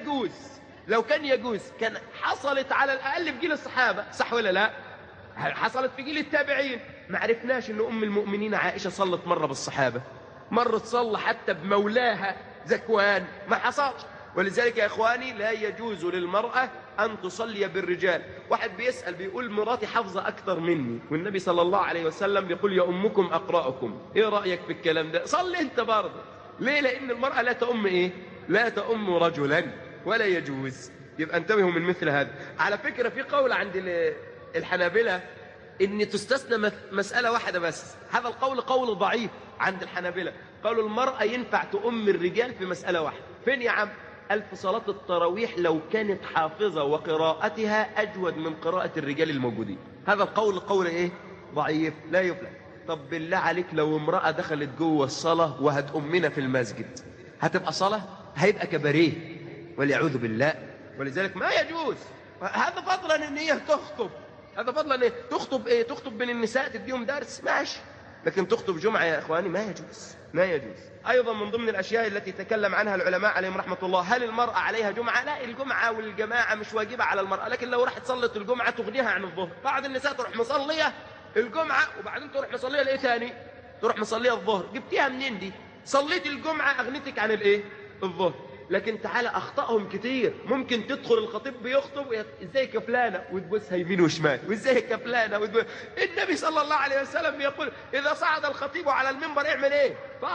كان يجوز كان حصلت على الأقل في جيل الصحابة، صح ولا لا؟ حصلت في جيل التابعين. ما عرفناش أن أم المؤمنين عائشة صلت مرة بالصحابة، مرة تصلى حتى بمولاها ذكوان، ما حصلش. ولذلك يا إخواني لا يجوز للمرأة أن تصلي بالرجال. واحد بيسأل بيقول مراتي حافظة أكثر مني، والنبي صلى الله عليه وسلم بيقول يا أمكم أقرأكم. إيه رأيك في الكلام ده؟ صلي أنت برضه. ليه؟ لأن المرأة لا تؤم إيه؟ لا تؤم رجلا، ولا يجوز. يبقى انتبهوا من مثل هذا. على فكرة في قول عند الحنابلة إن تستثنى مسألة واحدة بس، هذا القول قول ضعيف عند الحنابلة. قالوا المرأة ينفع تؤم الرجال في مسألة واحدة. فين يا عم؟ قال في صلاة التراويح لو كانت حافظة وقراءتها أجود من قراءة الرجال الموجودين. هذا القول قول إيه؟ ضعيف لا يفلح. طب بالله عليك لو امرأة دخلت جوه الصلاة وهتؤمنا في المسجد، هتبقى صلاة؟ هيبقى كباريه واليعوذ بالله. ولذلك ما يجوز. هذا فضلا ان هي تخطب، هذا فضلا ان تخطب ايه؟ تخطب بين النساء تديهم درس ماشي، لكن تخطب جمعة يا اخواني ما يجوز، ما يجوز. ايضا من ضمن الاشياء التي تكلم عنها العلماء عليهم رحمة الله، هل المرأة عليها جمعة؟ لا، الجمعة والجماعة مش واجبة على المرأة، لكن لو راحت صلت الجمعة تغنيها عن الظهر. بعض النساء تروح مصلية الجمعة وبعدين تروح مصلية الايه تاني؟ تروح مصلية الظهر. جبتيها منين دي؟ صليت الجمعة اغنتك عن الايه؟ الظهر. لكن تعالى أخطأهم كتير. ممكن تدخل الخطيب بيخطب ازيك يا فلانة وتبوسها يمين وشمال، وازيك يا فلانة النبي صلى الله عليه وسلم يقول إذا صعد الخطيب على المنبر اعمل ايه؟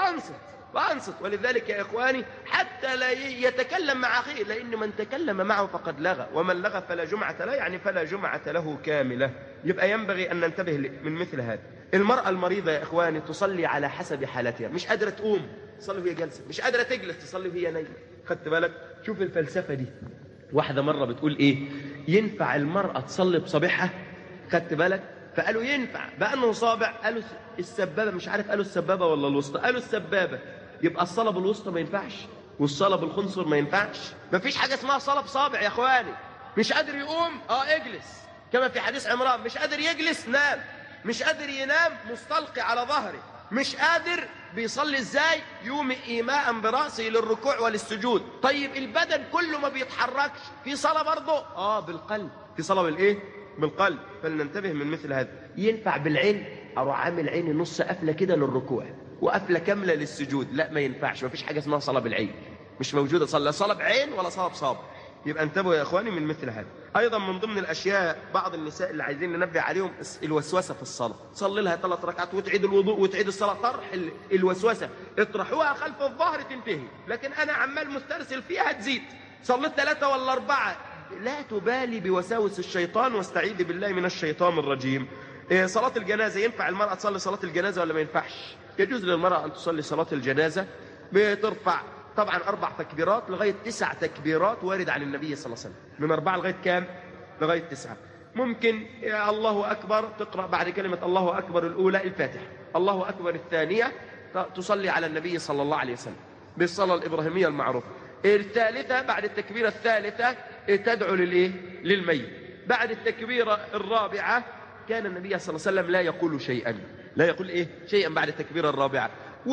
فأنصت. ولذلك يا إخواني حتى لا يتكلم مع أخيه، لأن من تكلم معه فقد لغى، ومن لغى فلا جمعة له، يعني فلا جمعة له كاملة. يبقى ينبغي أن ننتبه من مثل هذا. المرأة المريضة يا إخواني تصلي على حسب حالتها، مش قادرة تقوم تصلي وهي جالسة، مش قادرة تجلس تصلي وهي نايمة. خدت بالك؟ شوف الفلسفة دي. واحدة مرة بتقول ايه؟ ينفع المرأة تصلي بصابعها؟ خدت بالك؟ فقالوا ينفع بأنه صابع، قالوا السبابة، مش عارف قالوا السبابة ولا الوسطى، قالوا السبابة. يبقى الصلاة بالوسطى ما ينفعش، والصلاة بالخنصر ما ينفعش. ما فيش حاجة اسمها صلاة بصابع يا اخواني. مش قادر يقوم اجلس، كما في حديث عمران. مش قادر يجلس نام، مش قادر ينام مستلقي على ظهره، مش قادر بيصلي ازاي؟ يوم ايماء برأسه للركوع وللسجود. طيب البدن كله ما بيتحركش، في صلاة برضه؟ بالقلب، في صلاة بالايه؟ بالقلب. فلننتبه من مثل هذا. ينفع بالعين؟ اروح عامل عيني نص قفله كده للركوع وقفله كامله للسجود؟ لا ما ينفعش، ما فيش حاجه اسمها صلاه بالعين، مش موجوده صلاه بعين ولا صلاه بصابع. يبقى انتبهوا يا اخواني من مثل هذا. ايضا من ضمن الاشياء بعض النساء اللي عايزين ننبه عليهم الوسوسه في الصلاه. تصلي لها 3 ركعات وتعيد الوضوء وتعيد الصلاه، طرح الوسوسه اطرحوها خلف الظهر تنتهي، لكن انا عمال مسترسل فيها تزيد. صليت 3 ولا 4 لا تبالي بوساوس الشيطان واستعيذ بالله من الشيطان الرجيم. صلاة الجنازة، ينفع المرأة تصلي صلاة الجنازة ولا ما ينفعش؟ يجوز للمرأة أن تصلي صلاة الجنازة، بترفع طبعا 4 تكبيرات لغاية 9 تكبيرات وارد عن النبي صلى الله عليه وسلم، من 4 لغاية كام؟ لغاية 9. ممكن الله أكبر تقرأ بعد كلمة الله أكبر الأولى الفاتحة، الله أكبر الثانية تصلي على النبي صلى الله عليه وسلم بالصلاة الإبراهيمية المعروفة. الثالثة بعد التكبيرة الثالثة تدعو للميت. بعد التكبيرة الرابعة كان النبي صلى الله عليه وسلم لا يقول شيئا، لا يقول شيئا بعد التكبيرة الرابعة،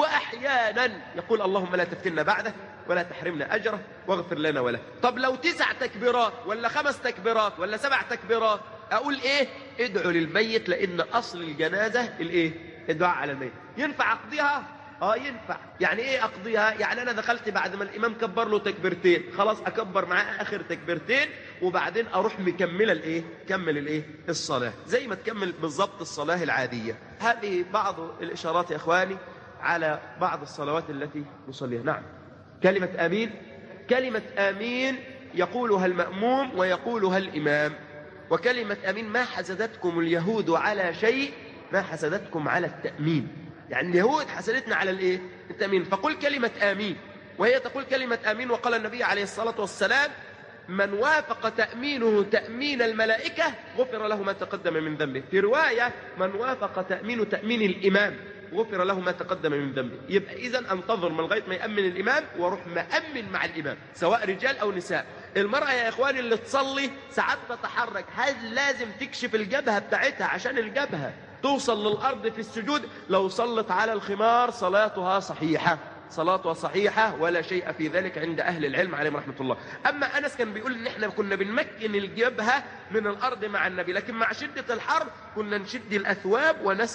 وأحيانا يقول اللهم لا تفتنا بعده ولا تحرمنا أجره واغفر لنا وله. طب لو 9 تكبيرات ولا 5 تكبيرات ولا 7 تكبيرات أقول ادعو للميت، لأن أصل الجنازة الدعاء على الميت. ينفع أقضيها؟ ينفع. يعني ايه أقضيها؟ يعني أنا دخلت بعد ما الإمام كبر له تكبيرتين، خلاص أكبر معاه آخر تكبيرتين وبعدين أروح مكملة كمل الصلاة زي ما تكمل بالضبط الصلاة العادية. هذه بعض الإشارات يا إخواني على بعض الصلوات التي نصليها. نعم. كلمة آمين، كلمة آمين يقولها المأموم ويقولها الإمام. وكلمة آمين ما حسدتكم اليهود على شيء ما حسدتكم على التأمين. يعني اليهود حسدتنا على التأمين، فقل كلمة آمين وهي تقول كلمة آمين. وقال النبي عليه الصلاة والسلام من وافق تأمينه تأمين الملائكة غفر له ما تقدم من ذنبه. في رواية من وافق تأمين الإمام غفر له ما تقدم من ذنبه. يبقى إذن أنتظر من لغاية ما يأمن الإمام وأروح مأمن مع الإمام سواء رجال أو نساء. المرأة يا إخواني اللي تصلي ساعات تتحرك، هل لازم تكشف الجبهة بتاعتها عشان الجبهة توصل للأرض في السجود؟ لو صلت على الخمار صلاتها صحيحة، صلاتها صحيحة ولا شيء في ذلك عند أهل العلم عليهم رحمة الله. أما أنس كان بيقول إن إحنا كنا بنمكن الجبهة من الأرض مع النبي، لكن مع شدة الحر كنا نشد الأثواب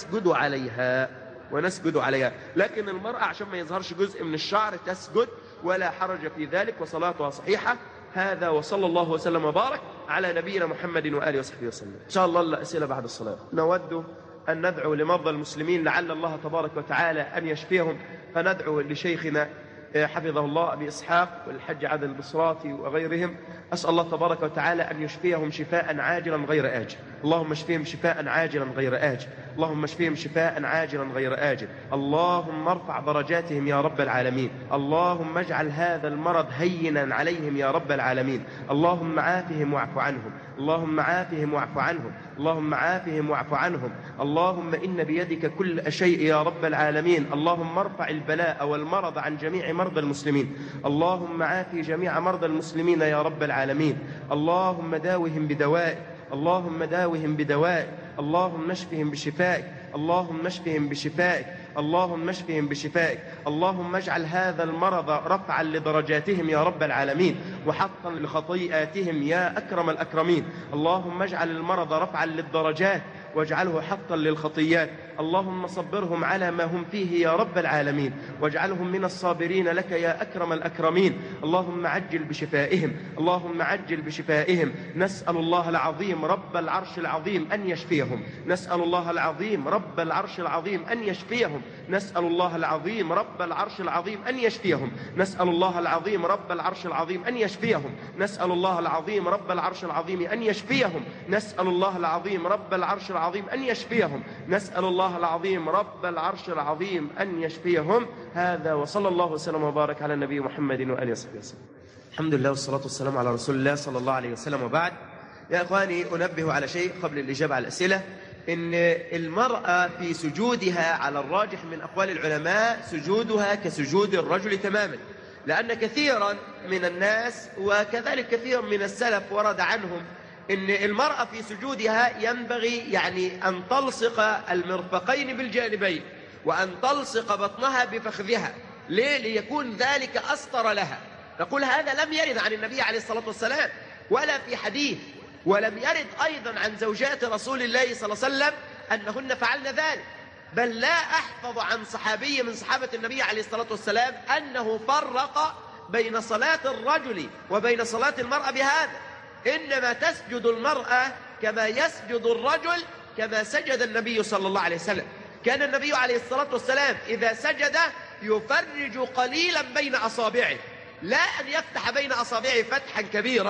ونسجد عليها. لكن المرأة عشان ما يظهرش جزء من الشعر تسجد ولا حرج في ذلك وصلاتها صحيحة. هذا وصلى الله وسلم وبارك على نبينا محمد وآله وصحبه وسلم. إن شاء الله الأسئلة بعد الصلاة. نود أن ندعو لمرضى المسلمين لعل الله تبارك وتعالى أن يشفيهم، فندعو لشيخنا حفظه الله أبي إسحاق والحج عادل البصراتي وغيرهم. أسأل الله تبارك وتعالى أن يشفيهم شفاء عاجلا غير آجل. اللهم اشفيهم شفاء عاجلا غير آجل، اللهم اشفيهم شفاء عاجلا غير آجل. اللهم ارفع درجاتهم يا رب العالمين. اللهم اجعل هذا المرض هينا عليهم يا رب العالمين. اللهم عافهم واعف عنهم، اللهم عافهم واعف عنهم، اللهم عافهم واعف عنهم. اللهم إن بيدك كل شيء يا رب العالمين. اللهم ارفع البلاء والمرض عن جميع مرضى المسلمين. اللهم عافي جميع مرضى المسلمين يا رب العالمين. اللهم داوهم بدوائك، اللهم داوهم بدوائك، اللهم اشفهم بشفائك، اللهم اشفهم بشفائك، اللهم اشفهم بشفائك. اللهم اجعل هذا المرض رفعا لدرجاتهم يا رب العالمين وحطا لخطيئاتهم يا أكرم الأكرمين. اللهم اجعل المرض رفعا للدرجات واجعله حطا للخطيات. اللهم صبرهم على ما هم فيه يا رب العالمين واجعلهم من الصابرين لك يا أكرم الأكرمين. اللهم عجل بشفائهم، اللهم عجل بشفائهم. نسأل الله العظيم رب العرش العظيم أن يشفيهم، نسأل الله العظيم رب العرش العظيم أن يشفيهم، نسأل الله العظيم رب العرش العظيم أن يشفيهم، نسأل الله العظيم رب العرش العظيم أن يشفيهم، نسأل الله العظيم رب العرش العظيم أن يشفيهم، نسأل الله العظيم رب العرش العظيم أن يشفيهم، نسأل الله العظيم رب العرش العظيم أن يشفيهم. هذا وصلى الله وسلم وبارك على النبي محمد وآله وصحبه وسلم. الحمد لله والصلاة والسلام على رسول الله صلى الله عليه وسلم. وبعد، يا إخواني أنبه على شيء قبل الإجابة على الأسئلة، إن المرأة في سجودها على الراجح من أقوال العلماء سجودها كسجود الرجل تماما، لأن كثيرا من الناس وكذلك كثير من السلف ورد عنهم إن المرأة في سجودها ينبغي يعني أن تلصق المرفقين بالجانبين وأن تلصق بطنها بفخذها. ليه؟ ليكون ذلك أستر لها. نقول هذا لم يرد عن النبي عليه الصلاة والسلام ولا في حديث، ولم يرد أيضا عن زوجات رسول الله صلى الله عليه وسلم أنهن فعلن ذلك. بل لا أحفظ عن صحابي من صحابة النبي عليه الصلاة والسلام أنه فرق بين صلاة الرجل وبين صلاة المرأة بهذا. إنما تسجد المرأة كما يسجد الرجل كما سجد النبي صلى الله عليه وسلم. كان النبي عليه الصلاة والسلام إذا سجد يفرج قليلا بين أصابعه، لا أن يفتح بين أصابعه فتحا كبيرا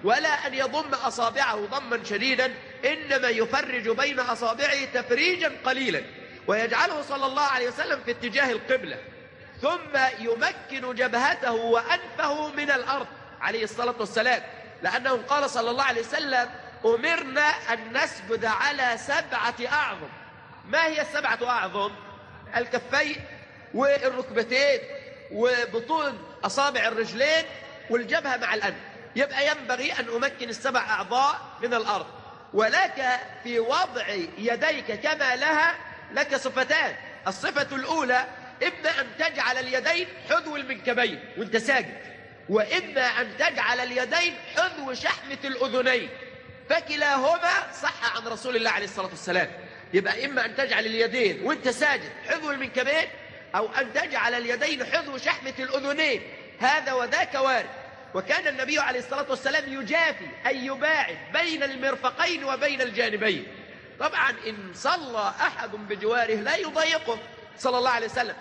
ولا أن يضم أصابعه ضما شديدا، إنما يفرج بين أصابعه تفريجا قليلا، ويجعله صلى الله عليه وسلم في اتجاه القبلة، ثم يمكن جبهته وأنفه من الأرض عليه الصلاة والسلام، لأنه قال صلى الله عليه وسلم: أمرنا أن نسجد على 7 أعظم. ما هي 7 أعظم؟ الكفين والركبتين وبطون أصابع الرجلين والجبهة مع الأنف. يبقى ينبغي أن أمكن ال7 أعضاء من الأرض. ولك في وضع يديك كما لها لك صفتان. الصفة الأولى إما أن تجعل اليدين حذو المنكبين وانت ساجد، وإما أن تجعل اليدين حذو شحمة الأذنين، فكلاهما صح عن رسول الله عليه الصلاة والسلام. يبقى إما أن تجعل اليدين وانت ساجد حذو المنكبين، أو أن تجعل اليدين حذو شحمة الأذنين، هذا وذاك وارد. وكان النبي عليه الصلاة والسلام يجافي أي يباعد بين المرفقين وبين الجانبين. طبعا إن صلى أحد بجواره لا يضايقه صلى الله عليه وسلم،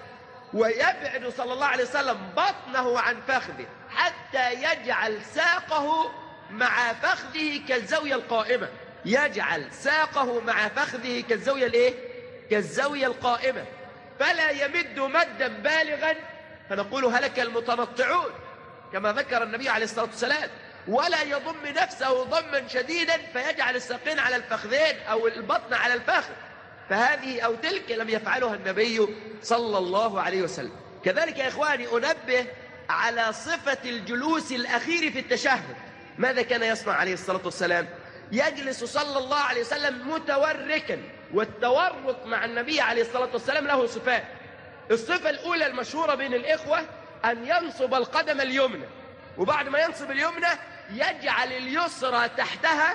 ويبعد صلى الله عليه وسلم بطنه عن فخذه حتى يجعل ساقه مع فخذه كالزاوية القائمة. يجعل ساقه مع فخذه كالزاوية الايه؟ كالزاوية القائمة، فلا يمد مدا بالغا فنقول هلك المتنطعون كما ذكر النبي عليه الصلاة والسلام، ولا يضم نفسه ضما شديدا فيجعل الساقين على الفخذين أو البطن على الفخذ، فهذه أو تلك لم يفعلها النبي صلى الله عليه وسلم. كذلك يا إخواني أنبه على صفة الجلوس الأخير في التشهد. ماذا كان يصنع عليه الصلاة والسلام؟ يجلس صلى الله عليه وسلم متوركا، والتورك مع النبي عليه الصلاة والسلام له صفات. الصفة الأولى المشهورة بين الإخوة أن ينصب القدم اليمنى، وبعد ما ينصب اليمنى يجعل اليسرى تحتها،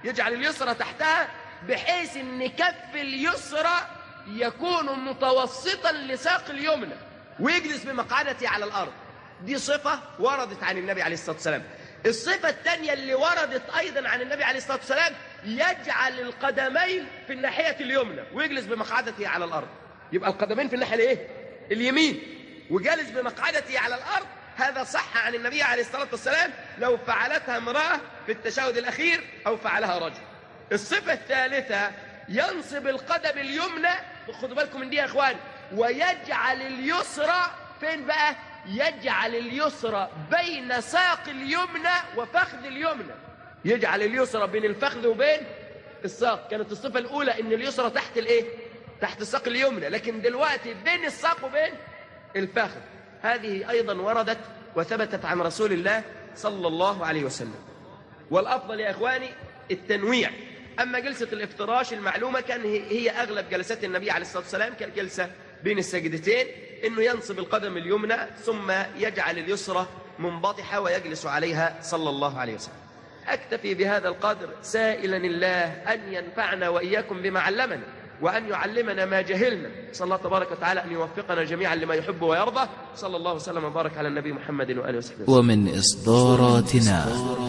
بحيث أن كف اليسرى يكون متوسطا لساق اليمنى، ويجلس بمقعدته على الأرض. دي صفة وردت عن النبي عليه الصلاة والسلام. الصفة الثانية اللي وردت أيضا عن النبي عليه الصلاة والسلام يجعل القدمين في الناحية اليمنى ويجلس بمقعدته على الأرض. يبقى القدمين في الناحية الايه؟ اليمين، وجالس بمقعدته على الأرض. هذا صح عن النبي عليه الصلاة والسلام لو فعلتها امرأة في التشهد الأخير أو فعلها رجل. الصفة الثالثة ينصب القدم اليمنى، خدوا بالكم من دي يا إخوان، ويجعل اليسرى فين بقى؟ يجعل اليسرى بين ساق اليمنى وفخذ اليمنى، يجعل اليسرى بين الفخذ وبين الساق. كانت الصفة الأولى إن اليسرى تحت الإيه؟ تحت الساق اليمنى، لكن دلوقتي بين الساق وبين الفخذ. هذه أيضا وردت وثبتت عن رسول الله صلى الله عليه وسلم. والأفضل يا إخواني التنويع. أما جلسة الافتراش المعلومة كان هي أغلب جلسات النبي عليه الصلاة والسلام كالجلسة بين السجدتين، إنه ينصب القدم اليمنى ثم يجعل اليسرى منبطحة ويجلس عليها صلى الله عليه وسلم. أكتفي بهذا القدر سائلا الله أن ينفعنا وإياكم بما علمنا، وأن يعلمنا ما جهلنا. صلى الله تبارك وتعالى أن يوفقنا جميعا لما يحب ويرضى. صلى الله وسلم وبارك على النبي محمد وآله وصحبه. ومن إصداراتنا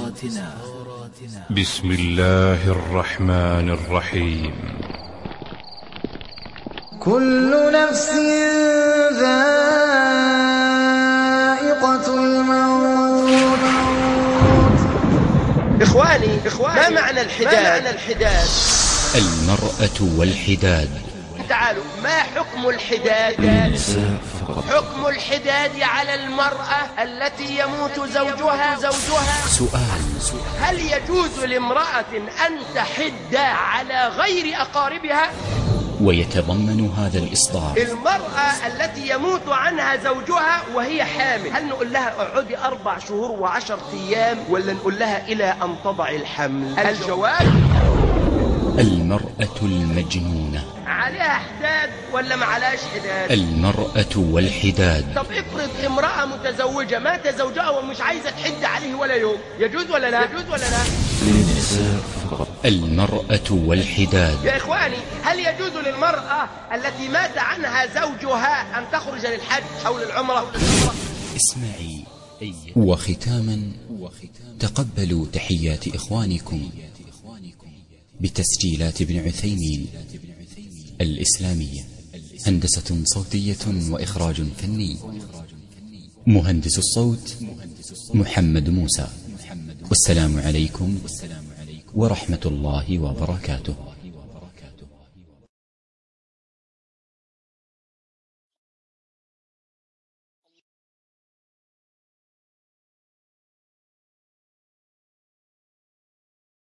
بسم الله الرحمن الرحيم. كل نفس ذائقة الموت. إخواني ما معنى الحداد؟ المرأة والحداد. تعالوا، ما حكم الحداد؟ حكم الحداد على المرأة التي يموت زوجها. سؤال: هل يجوز لامرأة أن تحد على غير أقاربها؟ ويتضمن هذا الإصدار المرأة التي يموت عنها زوجها وهي حامل، هل نقول لها اقعدي 4 شهور و10 أيام، ولا نقول لها إلى أن تضع الحمل؟ الجواب: المرأة المجنونة عليها حداد ولا ما عليهاش حداد؟ المرأة والحداد. طب افرض امرأة متزوجة مات زوجها ومش عايزة تحد عليه ولا يوم، يجوز ولا لا؟ المرأة والحداد. يا إخواني، هل يجوز للمرأة التي مات عنها زوجها أن تخرج للحج أو للعمرة؟ اسمعي. وختاما تقبلوا تحيات إخوانكم بتسجيلات ابن عثيمين الإسلامية، هندسة صوتية وإخراج فني. مهندس الصوت محمد موسى. والسلام عليكم ورحمة الله وبركاته.